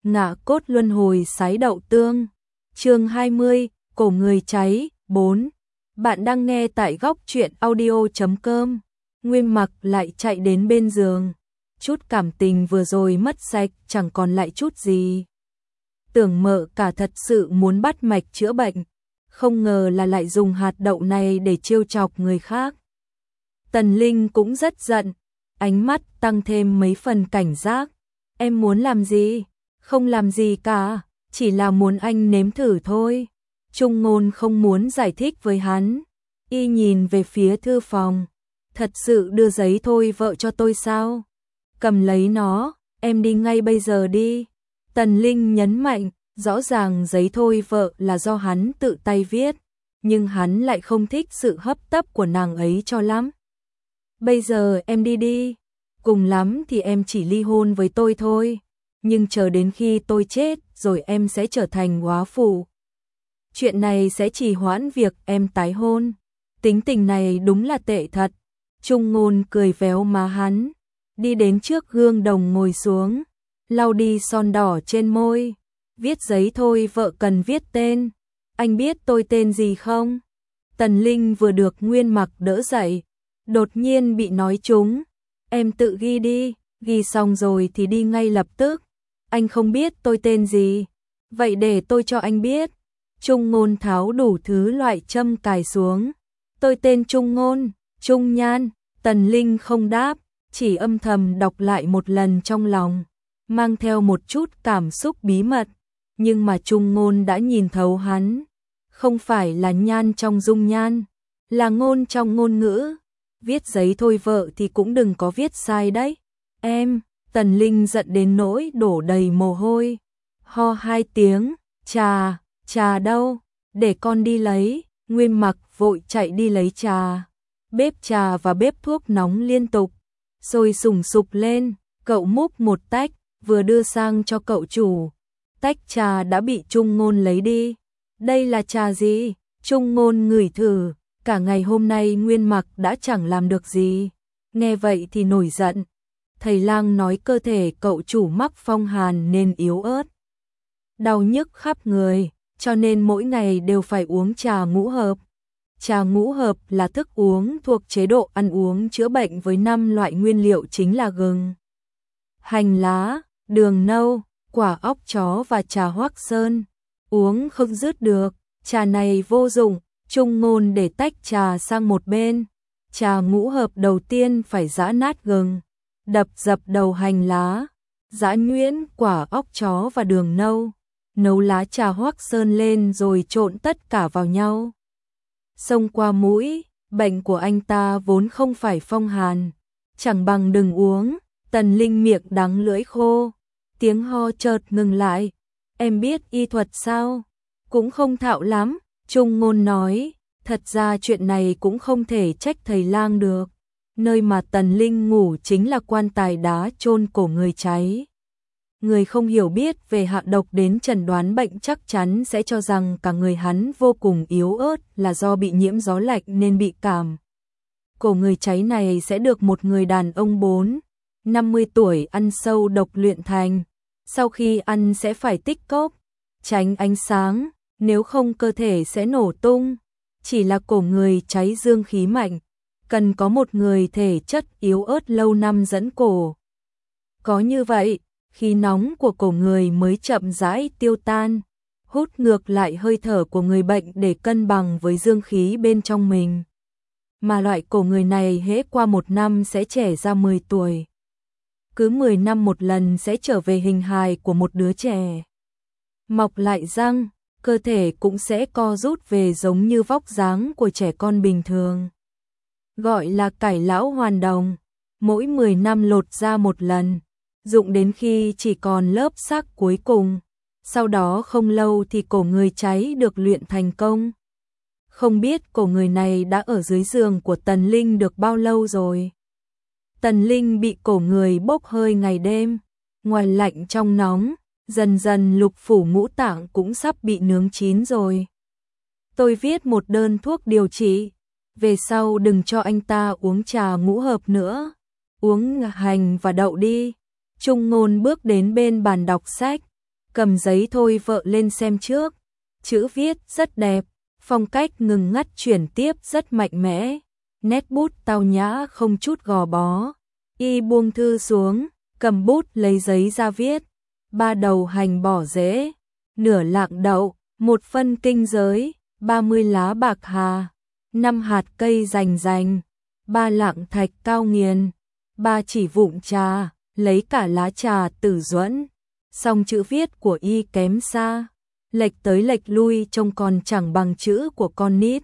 Ngạ cốt luân hồi sái đậu tương. Chương 20, cổ người cháy, 4. Bạn đang nghe tại góc truyện audio.com. Nguyên Mặc lại chạy đến bên giường. Chút cảm tình vừa rồi mất sạch, chẳng còn lại chút gì. Tưởng Mợ Cả thật sự muốn bắt mạch chữa bệnh, không ngờ là lại dùng hạt đậu này để trêu chọc người khác. Tần Linh cũng rất giận, ánh mắt tăng thêm mấy phần cảnh giác. Em muốn làm gì? Không làm gì cả, chỉ là muốn anh nếm thử thôi. Trung Ngôn không muốn giải thích với hắn. Y nhìn về phía thư phòng. Thật sự đưa giấy thôi vợ cho tôi sao? Cầm lấy nó, em đi ngay bây giờ đi. Tần Linh nhấn mạnh, rõ ràng giấy thôi vợ là do hắn tự tay viết, nhưng hắn lại không thích sự hấp tấp của nàng ấy cho lắm. Bây giờ em đi đi, cùng lắm thì em chỉ ly hôn với tôi thôi, nhưng chờ đến khi tôi chết rồi em sẽ trở thành góa phụ. Chuyện này sẽ trì hoãn việc em tái hôn. Tính tình này đúng là tệ thật. Trung Ngôn cười véo má hắn, đi đến trước gương đồng ngồi xuống, lau đi son đỏ trên môi. Viết giấy thôi vợ cần viết tên. Anh biết tôi tên gì không? Tần Linh vừa được Nguyên Mặc đỡ dậy, đột nhiên bị nói trúng. Em tự ghi đi, ghi xong rồi thì đi ngay lập tức. Anh không biết tôi tên gì, vậy để tôi cho anh biết. Trung Ngôn tháo đủ thứ loại châm cài xuống. Tôi tên Trung Ngôn, Trung Nhan. Tần Linh không đáp, chỉ âm thầm đọc lại một lần trong lòng, mang theo một chút cảm xúc bí mật. Nhưng mà Trung Ngôn đã nhìn thấu hắn. Không phải là nhan trong dung nhan, là ngôn trong ngôn ngữ. Viết giấy thôi vợ thì cũng đừng có viết sai đấy. Em, Tần Linh giận đến nỗi đổ đầy mồ hôi. Ho 2 tiếng, trà đâu, để con đi lấy. Nguyên Mặc vội chạy đi lấy trà. Bếp trà và bếp thuốc nóng liên tục, sôi sùng sục lên. Cậu múc một tách, vừa đưa sang cho cậu chủ. Tách trà đã bị Trung Ngôn lấy đi. Đây là trà gì? Trung Ngôn ngửi thử, cả ngày hôm nay Nguyên Mặc đã chẳng làm được gì. Nghe vậy thì nổi giận. Thầy lang nói cơ thể cậu chủ mắc phong hàn nên yếu ớt, đau nhức khắp người, cho nên mỗi ngày đều phải uống trà ngũ hợp. Trà ngũ hợp là thức uống thuộc chế độ ăn uống chữa bệnh với 5 loại nguyên liệu chính là gừng, hành lá, đường nâu, quả óc chó và trà hoắc sơn. Uống không dứt được, trà này vô dụng. Trung Ngôn để tách trà sang một bên. Trà ngũ hợp đầu tiên phải giã nát gừng, đập dập đầu hành lá, giã nhuyễn quả óc chó và đường nâu, nấu lá trà hoắc sơn lên rồi trộn tất cả vào nhau. Xông qua mũi, bệnh của anh ta vốn không phải phong hàn, chẳng bằng đừng uống. Tần Linh miệng đắng lưỡi khô, tiếng ho chợt ngừng lại. Em biết y thuật sao? Cũng không thạo lắm. Trung Ngôn nói, thật ra chuyện này cũng không thể trách thầy lang được. Nơi mà Tần Linh ngủ chính là quan tài đá chôn cổ người cháy. Người không hiểu biết về hạ độc đến chẩn đoán bệnh chắc chắn sẽ cho rằng cả người hắn vô cùng yếu ớt là do bị nhiễm gió lạnh nên bị cảm. Cổ người cháy này sẽ được một người đàn ông 40-50 tuổi ăn sâu độc luyện thành. Sau khi ăn sẽ phải tích cóp, tránh ánh sáng, nếu không cơ thể sẽ nổ tung. Chỉ là cổ người cháy dương khí mạnh, cần có một người thể chất yếu ớt lâu năm dẫn cổ. Có như vậy, khí nóng của cổ người mới chậm rãi tiêu tan, hút ngược lại hơi thở của người bệnh để cân bằng với dương khí bên trong mình. Mà loại cổ người này hễ qua 1 năm sẽ trẻ ra 10 tuổi. Cứ 10 năm một lần sẽ trở về hình hài của một đứa trẻ. Mọc lại răng, cơ thể cũng sẽ co rút về giống như vóc dáng của trẻ con bình thường. Gọi là cải lão hoàn đồng, mỗi 10 năm lột ra một lần, dụng đến khi chỉ còn lớp xác cuối cùng. Sau đó không lâu thì cổ người cháy được luyện thành công. Không biết cổ người này đã ở dưới giường của Tần Linh được bao lâu rồi. Tần Linh bị cổ người bốc hơi ngày đêm, ngoài lạnh trong nóng, dần dần lục phủ ngũ tạng cũng sắp bị nướng chín rồi. Tôi viết một đơn thuốc điều trị, về sau đừng cho anh ta uống trà ngũ hợp nữa, uống hành và đậu đi. Trung Ngôn bước đến bên bàn đọc sách, cầm giấy thôi vợ lên xem trước. Chữ viết rất đẹp, phong cách ngừng ngắt chuyển tiếp rất mạnh mẽ, nét bút tao nhã không chút gò bó. Y buông thư xuống, cầm bút lấy giấy ra viết. 3 đầu hành bỏ rễ, nửa lạng đậu, 1 phân kinh giới, 30 lá bạc hà, 5 hạt cây rành rành, 3 lạng thạch cao nghiền, 3 chỉ vụng trà, lấy cả lá trà Tử Duẫn. Song chữ viết của Y kém xa, lệch tới lệch lui trông còn chẳng bằng chữ của con nít.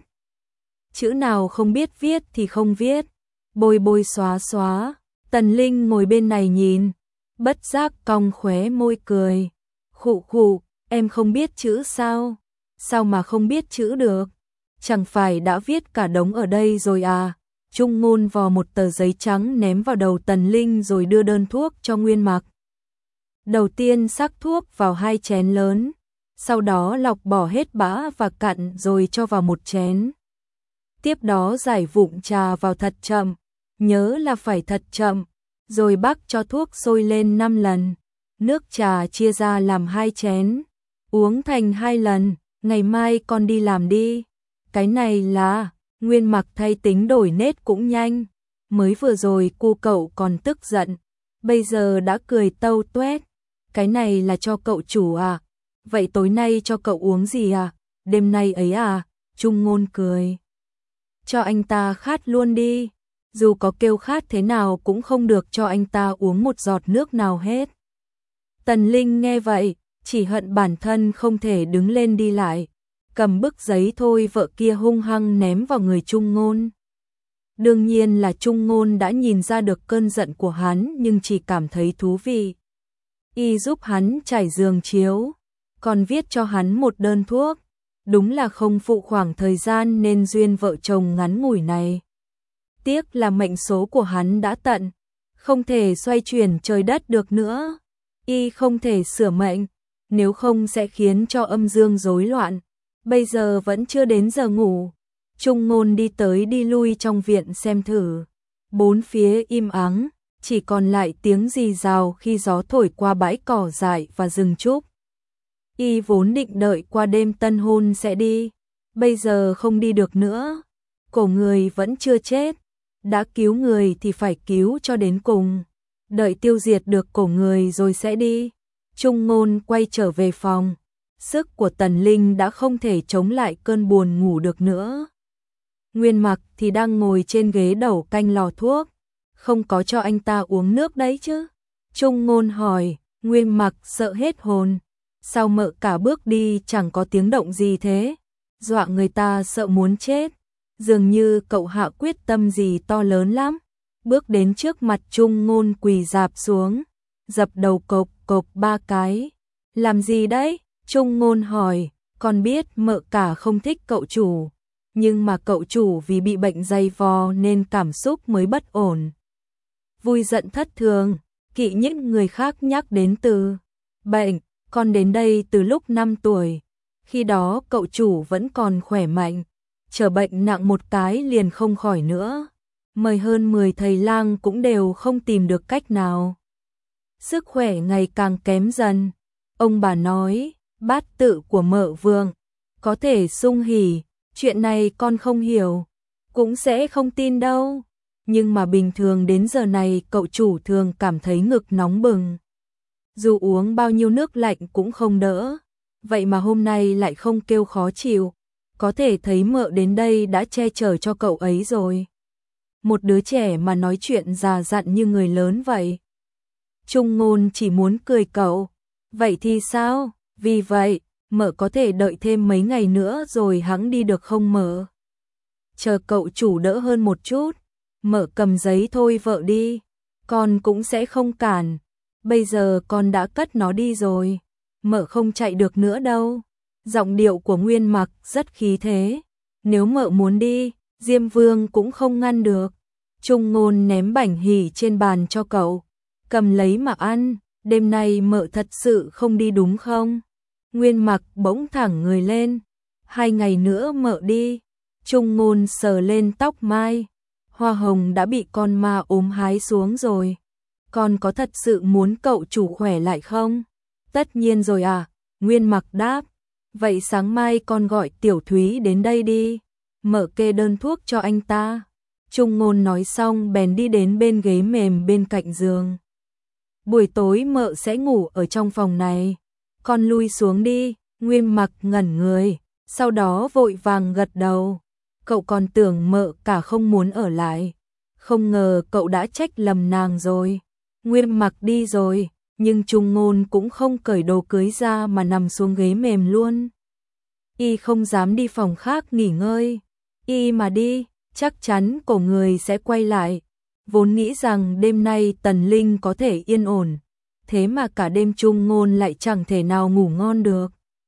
Chữ nào không biết viết thì không viết, bôi bôi xóa xóa. Tần Linh ngồi bên này nhìn, bất giác cong khóe môi cười. Khụ khụ, em không biết chữ sao? Sao mà không biết chữ được? Chẳng phải đã viết cả đống ở đây rồi à? Trung Ngôn vò một tờ giấy trắng ném vào đầu Tần Linh rồi đưa đơn thuốc cho Nguyên Mặc. Đầu tiên sắc thuốc vào 2 chén lớn, sau đó lọc bỏ hết bã và cặn rồi cho vào 1 chén. Tiếp đó giải vụng trà vào thật chậm, nhớ là phải thật chậm, rồi bắc cho thuốc sôi lên 5 lần. Nước trà chia ra làm 2 chén, uống thành 2 lần, ngày mai con đi làm đi. Cái này là, Nguyên Mặc thay tính đổi nết cũng nhanh, mới vừa rồi cu cậu còn tức giận, bây giờ đã cười tâu tuét. Cái này là cho cậu chủ à? Vậy tối nay cho cậu uống gì à? Đêm nay ấy à? Trung Ngôn cười. Cho anh ta khát luôn đi, dù có kêu khát thế nào cũng không được cho anh ta uống một giọt nước nào hết. Tần Linh nghe vậy, chỉ hận bản thân không thể đứng lên đi lại, cầm bức giấy thôi vợ kia hung hăng ném vào người Trung Ngôn. Đương nhiên là Trung Ngôn đã nhìn ra được cơn giận của hắn nhưng chỉ cảm thấy thú vị. Y giúp hắn trải giường chiếu, còn viết cho hắn một đơn thuốc. Đúng là không phụ khoảng thời gian nên duyên vợ chồng ngắn ngủi này. Tiếc là mệnh số của hắn đã tận, không thể xoay chuyển trời đất được nữa. Y không thể sửa mệnh, nếu không sẽ khiến cho âm dương rối loạn. Bây giờ vẫn chưa đến giờ ngủ. Trung Ngôn đi tới đi lui trong viện xem thử. 4 phía im ắng, chỉ còn lại tiếng rì rào khi gió thổi qua bãi cỏ dại và rừng trúc. Y vốn định đợi qua đêm tân hôn sẽ đi, bây giờ không đi được nữa. Cổ người vẫn chưa chết, đã cứu người thì phải cứu cho đến cùng. Đợi tiêu diệt được cổ người rồi sẽ đi. Trung Ngôn quay trở về phòng, sức của Tần Linh đã không thể chống lại cơn buồn ngủ được nữa. Nguyên Mặc thì đang ngồi trên ghế đầu canh lò thuốc, không có cho anh ta uống nước đấy chứ? Trung Ngôn hỏi. Nguyên Mặc sợ hết hồn. Sao Mợ Cả bước đi chẳng có tiếng động gì thế? Dọa người ta sợ muốn chết. Dường như cậu hạ quyết tâm gì to lớn lắm. Bước đến trước mặt Trung Ngôn quỳ rạp xuống, dập đầu cộc cộc 3 cái. Làm gì đấy? Trung Ngôn hỏi. Con biết Mợ Cả không thích cậu chủ, nhưng mà cậu chủ vì bị bệnh dày vò nên cảm xúc mới bất ổn. Vui giận thất thường, kỵ những người khác nhắc đến từ bệnh. Con đến đây từ lúc 5 tuổi, khi đó cậu chủ vẫn còn khỏe mạnh, trở bệnh nặng một cái liền không khỏi nữa. Mời hơn 10 thầy lang cũng đều không tìm được cách nào. Sức khỏe ngày càng kém dần. Ông bà nói, bát tự của Mợ Vương có thể sung hỉ, chuyện này con không hiểu, cũng sẽ không tin đâu. Nhưng mà bình thường đến giờ này cậu chủ thường cảm thấy ngực nóng bừng. Dù uống bao nhiêu nước lạnh cũng không đỡ, vậy mà hôm nay lại không kêu khó chịu. Có thể thấy Mợ đến đây đã che chở cho cậu ấy rồi. Một đứa trẻ mà nói chuyện già dặn như người lớn vậy. Trung Ngôn chỉ muốn cười cậu. Vậy thì sao? Vì vậy, Mợ có thể đợi thêm mấy ngày nữa rồi hẵng đi được không Mợ? Chờ cậu chủ đỡ hơn một chút, Mợ cầm giấy thôi vợ đi. Con cũng sẽ không cản. Bây giờ con đã cất nó đi rồi, Mợ không chạy được nữa đâu. Giọng điệu của Nguyên Mặc rất khí thế. Nếu Mợ muốn đi, Diêm Vương cũng không ngăn được. Trung Ngôn ném bảnh hỉ trên bàn cho cậu. Cầm lấy mà ăn, đêm nay Mợ thật sự không đi đúng không? Nguyên Mặc bỗng thẳng người lên. 2 ngày nữa Mợ đi. Trung Ngôn sờ lên tóc mai. Hoa hồng đã bị con ma ốm hái xuống rồi. Con có thật sự muốn cậu chủ khỏe lại không? Tất nhiên rồi à, Nguyên Mặc đáp. Vậy sáng mai con gọi Tiểu Thúy đến đây đi, mợ kê đơn thuốc cho anh ta. Trung Ngôn nói xong bèn đi đến bên ghế mềm bên cạnh giường. Buổi tối mợ sẽ ngủ ở trong phòng này, con lui xuống đi. Nguyên Mặc ngẩn người, sau đó vội vàng gật đầu. Cậu còn tưởng mợ cả không muốn ở lại, không ngờ cậu đã trách lầm nàng rồi. Nguyên Mặc đi rồi, nhưng Trung Ngôn cũng không cởi đồ cưới ra mà nằm xuống ghế mềm luôn. Y không dám đi phòng khác nghỉ ngơi, y mà đi, chắc chắn cổ người sẽ quay lại. Vốn nghĩ rằng đêm nay Tần Linh có thể yên ổn, thế mà cả đêm Trung Ngôn lại chẳng thể nào ngủ ngon được.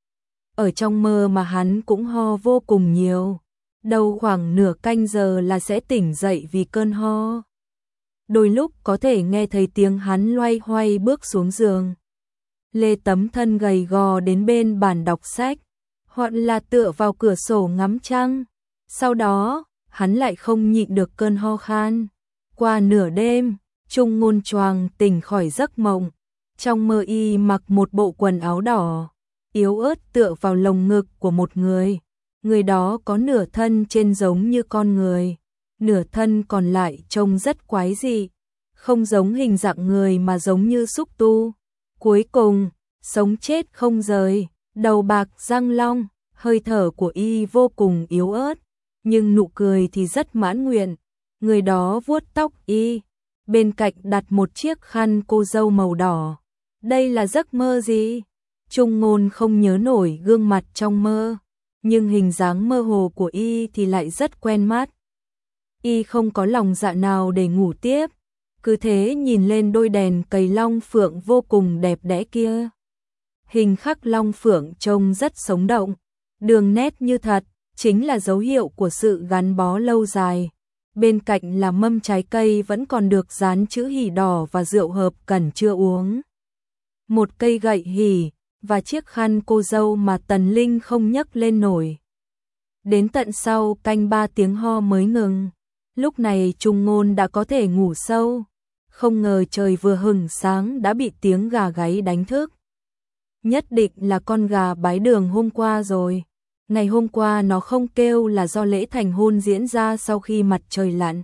Ở trong mơ mà hắn cũng ho vô cùng nhiều, đầu khoảng nửa canh giờ là sẽ tỉnh dậy vì cơn ho. Đôi lúc có thể nghe thấy tiếng hắn loay hoay bước xuống giường, lê tấm thân gầy gò đến bên bàn đọc sách, hoặc là tựa vào cửa sổ ngắm trăng. Sau đó, hắn lại không nhịn được cơn ho khan. Qua nửa đêm, Trung Ngôn choàng tỉnh khỏi giấc mộng. Trong mơ y mặc một bộ quần áo đỏ, yếu ớt tựa vào lồng ngực của một người. Người đó có nửa thân trên giống như con người, nửa thân còn lại trông rất quái dị, không giống hình dạng người mà giống như xúc tu. Cuối cùng, sống chết không rời, đầu bạc răng long, hơi thở của y vô cùng yếu ớt, nhưng nụ cười thì rất mãn nguyện. Người đó vuốt tóc y, bên cạnh đặt một chiếc khăn cô dâu màu đỏ. Đây là giấc mơ gì? Trung Ngôn không nhớ nổi gương mặt trong mơ, nhưng hình dáng mơ hồ của y thì lại rất quen mắt. Y không có lòng dạ nào để ngủ tiếp, cứ thế nhìn lên đôi đèn cầy long phượng vô cùng đẹp đẽ kia. Hình khắc long phượng trông rất sống động, đường nét như thật, chính là dấu hiệu của sự gắn bó lâu dài. Bên cạnh là mâm trái cây vẫn còn được dán chữ hỷ đỏ và rượu hợp cần chưa uống. Một cây gậy hỷ và chiếc khăn cô dâu mà Tần Linh không nhấc lên nổi. Đến tận sau canh 3 tiếng ho mới ngừng. Lúc này Trung Ngôn đã có thể ngủ sâu. Không ngờ trời vừa hửng sáng đã bị tiếng gà gáy đánh thức. Nhất định là con gà bái đường hôm qua rồi. Ngày hôm qua nó không kêu là do lễ thành hôn diễn ra sau khi mặt trời lặn.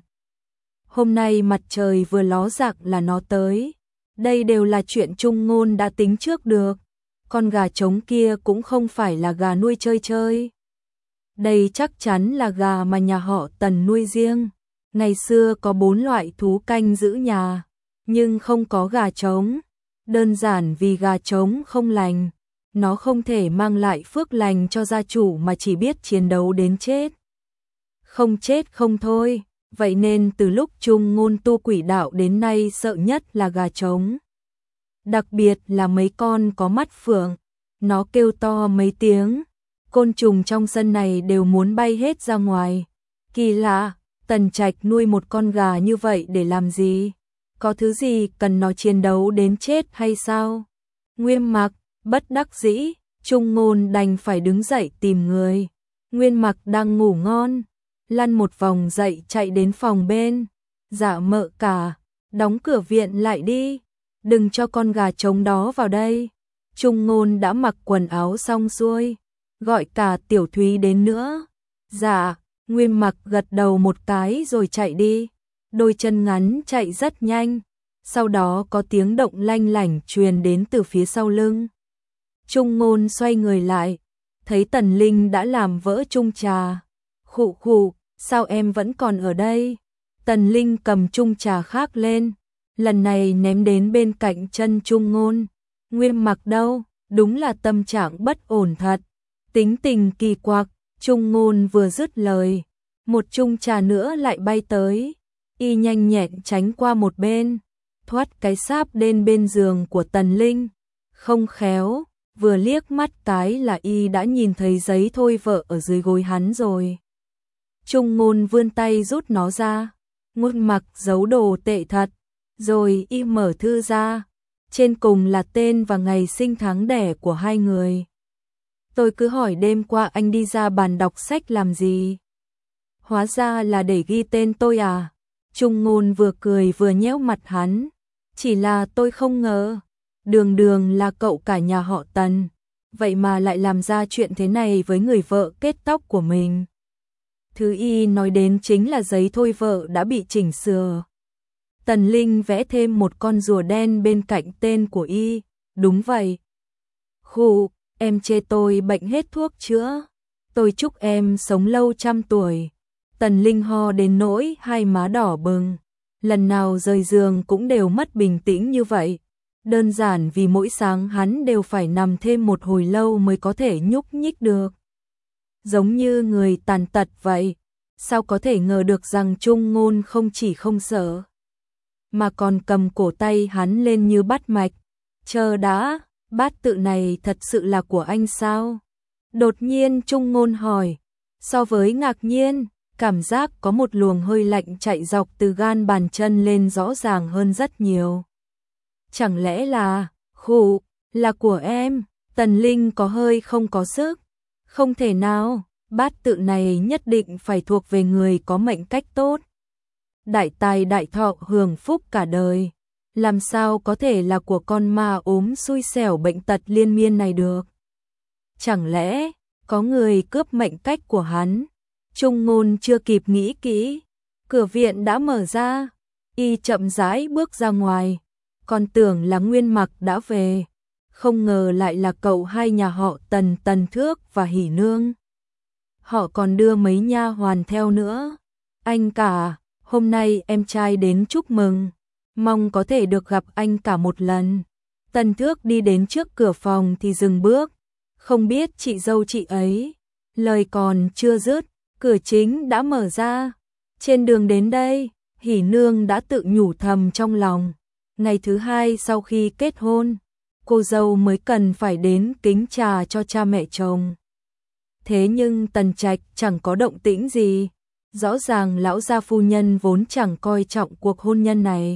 Hôm nay mặt trời vừa ló dạng là nó tới. Đây đều là chuyện Trung Ngôn đã tính trước được. Con gà trống kia cũng không phải là gà nuôi chơi chơi. Đây chắc chắn là gà mà nhà họ Tần nuôi riêng. Ngày xưa có 4 loại thú canh giữ nhà, nhưng không có gà trống. Đơn giản vì gà trống không lành. Nó không thể mang lại phước lành cho gia chủ mà chỉ biết chiến đấu đến chết. Không chết không thôi, vậy nên từ lúc Trung Ngôn tu quỷ đạo đến nay sợ nhất là gà trống. Đặc biệt là mấy con có mắt phượng, nó kêu to mấy tiếng, côn trùng trong sân này đều muốn bay hết ra ngoài. Kỳ lạ, Tần Trạch nuôi một con gà như vậy để làm gì? Có thứ gì cần nó chiến đấu đến chết hay sao? Nguyên Mặc bất đắc dĩ, Trung Ngôn đành phải đứng dậy tìm người. Nguyên Mặc đang ngủ ngon, lăn một vòng dậy chạy đến phòng bên. Dạ mợ cả, đóng cửa viện lại đi, đừng cho con gà trống đó vào đây. Trung Ngôn đã mặc quần áo xong xuôi, gọi cả Tiểu Thúy đến nữa. Dạ, Nguyên Mặc gật đầu một cái rồi chạy đi. Đôi chân ngắn chạy rất nhanh, sau đó có tiếng động lanh lảnh truyền đến từ phía sau lưng. Trung Ngôn xoay người lại, thấy Tần Linh đã làm vỡ chung trà. Khụ khụ, sao em vẫn còn ở đây? Tần Linh cầm chung trà khác lên, lần này ném đến bên cạnh chân Trung Ngôn. Nguyên Mặc đâu? Đúng là tâm trạng bất ổn thật. Tính tình kỳ quặc. Trung Ngôn vừa dứt lời, một chung trà nữa lại bay tới. Y nhanh nhẹn tránh qua một bên, thoát cái sáp đến bên giường của Tần Linh. Không khéo, vừa liếc mắt cái là y đã nhìn thấy giấy thôi vợ ở dưới gối hắn rồi. Trung Ngôn vươn tay rút nó ra. Nguyên Mặc giấu đồ tệ thật. Rồi y mở thư ra. Trên cùng là tên và ngày sinh tháng đẻ của hai người. Tôi cứ hỏi đêm qua anh đi ra bàn đọc sách làm gì? Hóa ra là để ghi tên tôi à? Trung Ngôn vừa cười vừa nhéo mặt hắn. Chỉ là tôi không ngờ. đường đường là cậu cả nhà họ Tần, vậy mà lại làm ra chuyện thế này với người vợ kết tóc của mình. Thứ y nói đến chính là giấy thôi vợ đã bị chỉnh sửa. Tần Linh vẽ thêm một con rùa đen bên cạnh tên của y, đúng vậy. Khụ, em chê tôi bệnh hết thuốc chữa. Tôi chúc em sống lâu trăm tuổi. Tần Linh ho đến nỗi hai má đỏ bừng. Lần nào rời giường cũng đều mất bình tĩnh như vậy. Đơn giản vì mỗi sáng hắn đều phải nằm thêm một hồi lâu mới có thể nhúc nhích được. Giống như người tàn tật vậy. Sao có thể ngờ được rằng Trung Ngôn không chỉ không sợ, mà còn cầm cổ tay hắn lên như bắt mạch. Chờ đã, bát tự này thật sự là của anh sao? Đột nhiên Trung Ngôn hỏi. So với ngạc nhiên, cảm giác có một luồng hơi lạnh chạy dọc từ gan bàn chân lên rõ ràng hơn rất nhiều. Chẳng lẽ là, khụ, là của em? Tần Linh có hơi không có sức. Không thể nào, bát tự này nhất định phải thuộc về người có mệnh cách tốt. Đại tài đại thọ hưởng phúc cả đời. Làm sao có thể là của con ma ốm xui xẻo bệnh tật liên miên này được? Chẳng lẽ có người cướp mệnh cách của hắn? Trung Ngôn chưa kịp nghĩ kỹ, cửa viện đã mở ra, y chậm rãi bước ra ngoài, còn tưởng là Nguyên Mặc đã về, không ngờ lại là cậu hai nhà họ Tần, Tần Thước và Hỉ Nương. Họ còn đưa mấy nha hoàn theo nữa. Anh cả, hôm nay em trai đến chúc mừng, mong có thể được gặp anh cả một lần. Tần Thước đi đến trước cửa phòng thì dừng bước, không biết chị dâu chị ấy. Lời còn chưa dứt, cửa chính đã mở ra. Trên đường đến đây, Hỉ Nương đã tự nhủ thầm trong lòng. Ngày thứ hai sau khi kết hôn, cô dâu mới cần phải đến kính trà cho cha mẹ chồng. Thế nhưng Tần Trạch chẳng có động tĩnh gì. Rõ ràng lão gia phu nhân vốn chẳng coi trọng cuộc hôn nhân này.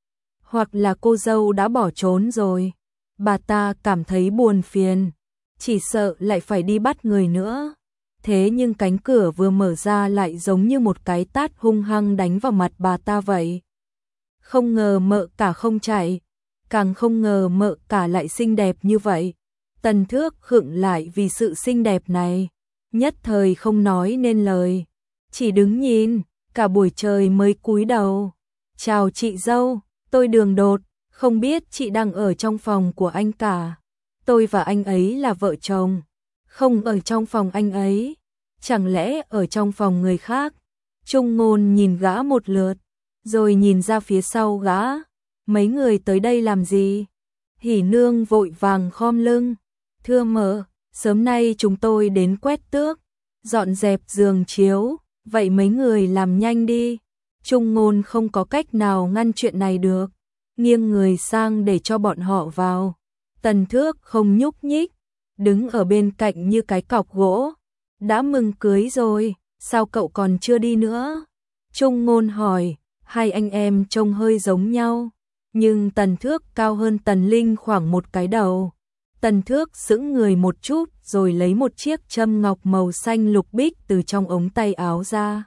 Hoặc là cô dâu đã bỏ trốn rồi. Bà ta cảm thấy buồn phiền, chỉ sợ lại phải đi bắt người nữa. Thế nhưng cánh cửa vừa mở ra lại giống như một cái tát hung hăng đánh vào mặt bà ta vậy. Không ngờ mợ cả không chạy, càng không ngờ mợ cả lại xinh đẹp như vậy. Tần Thước khựng lại vì sự xinh đẹp này, nhất thời không nói nên lời, chỉ đứng nhìn, cả buổi trời mới cúi đầu. Chào chị dâu, tôi Đường Đột, không biết chị đang ở trong phòng của anh cả. Tôi và anh ấy là vợ chồng, không ở trong phòng anh ấy, chẳng lẽ ở trong phòng người khác? Trung Ngôn nhìn gã một lượt, rồi nhìn ra phía sau gã, mấy người tới đây làm gì? Hỉ Nương vội vàng khom lưng, thưa mợ, sớm nay chúng tôi đến quét tước, dọn dẹp giường chiếu, vậy mấy người làm nhanh đi. Trung Ngôn không có cách nào ngăn chuyện này được, nghiêng người sang để cho bọn họ vào. Tần Thước không nhúc nhích, đứng ở bên cạnh như cái cọc gỗ. Đã mừng cưới rồi, sao cậu còn chưa đi nữa? Trung Ngôn hỏi, hai anh em trông hơi giống nhau, nhưng Tần Thước cao hơn Tần Linh khoảng một cái đầu. Tần Thước sững người một chút rồi lấy một chiếc châm ngọc màu xanh lục bích từ trong ống tay áo ra.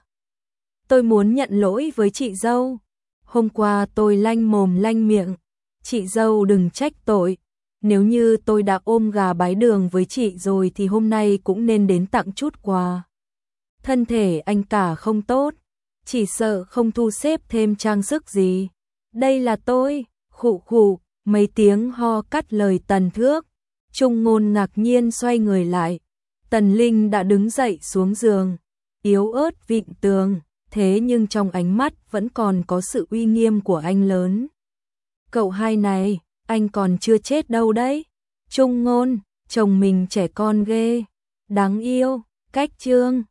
Tôi muốn nhận lỗi với chị dâu. Hôm qua tôi lanh mồm lanh miệng. Chị dâu đừng trách tội. Nếu như tôi đã ôm gà bái đường với chị rồi thì hôm nay cũng nên đến tặng chút quà. Thân thể anh cả không tốt, chỉ sợ không thu xếp thêm trang sức gì. Đây là tôi, khụ khụ, mấy tiếng ho cắt lời Tần Thước. Trung Ngôn ngạc nhiên xoay người lại. Tần Linh đã đứng dậy xuống giường, yếu ớt vịn tường, thế nhưng trong ánh mắt vẫn còn có sự uy nghiêm của anh lớn. Cậu hai này, anh còn chưa chết đâu đấy. Trung Ngôn, chồng mình trẻ con ghê, đáng yêu, cách trương.